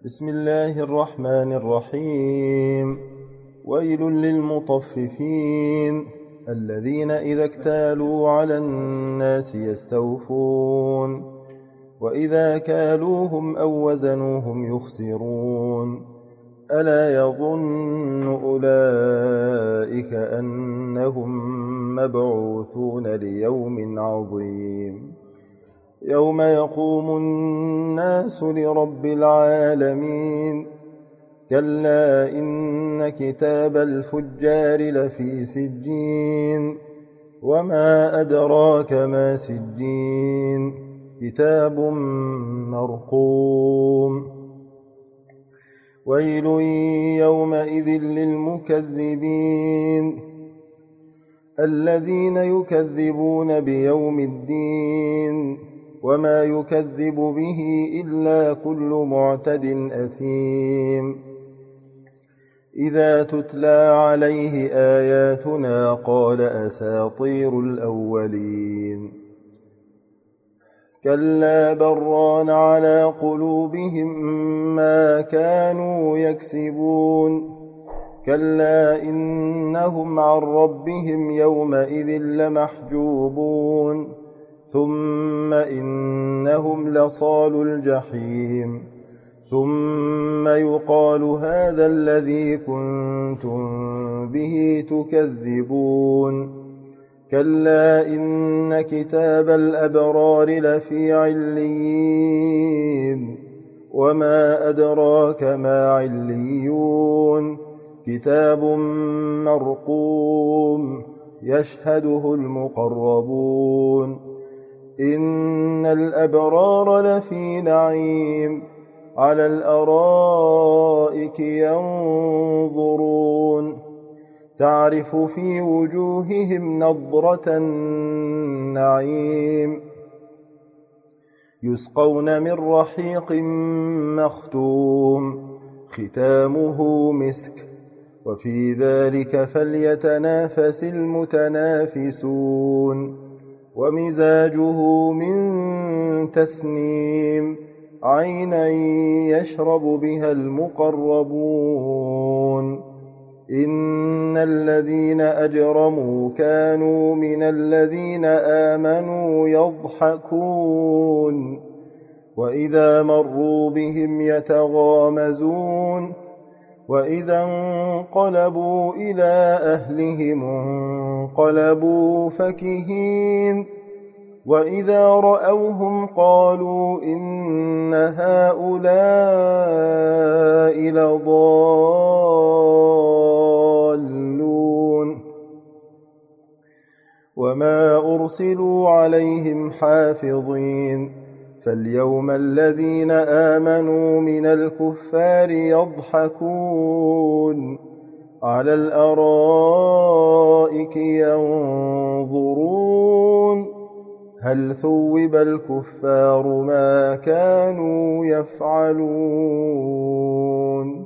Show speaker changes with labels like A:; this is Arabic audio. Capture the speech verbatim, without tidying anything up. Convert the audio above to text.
A: بسم الله الرحمن الرحيم. ويل للمطففين الذين إذا اكتالوا على الناس يستوفون وإذا كالوهم أو وزنوهم يخسرون ألا يظن أولئك أنهم مبعوثون ليوم عظيم يوم يقوم الناس لرب العالمين كلا إن كتاب الفجار لفي سجين وما أدراك ما سجين كتاب مرقوم ويل يومئذ للمكذبين الذين يكذبون بيوم الدين وما يكذب به إلا كل معتد أثيم إذا تتلى عليه آياتنا قال أساطير الأولين كلا بران على قلوبهم ما كانوا يكسبون كلا إنهم عن ربهم يومئذ لمحجوبون ثم إنهم لصالو الجحيم ثم يقال هذا الذي كنتم به تكذبون كلا إن كتاب الأبرار لفي عليين وما أدراك ما عليون كتاب مرقوم يشهده المقربون إن الأبرار لفي نعيم على الأرائك ينظرون تعرف في وجوههم نضرة النعيم يسقون من رحيق مختوم ختامه مسك وفي ذلك فليتنافس المتنافسون ومزاجه من تسنيم عينا يشرب بها المقربون إن الذين أجرموا كانوا من الذين آمنوا يضحكون وإذا مروا بهم يتغامزون وإذا انقلبوا إلى أهلهم انقلبوا فكهين وإذا رأوهم قالوا إن هؤلاء لضالون وما أرسلوا عليهم حافظين فاليوم الذين آمنوا من الكفار يضحكون على الأرائك ينظرون هل ثوب الكفار ما كانوا يفعلون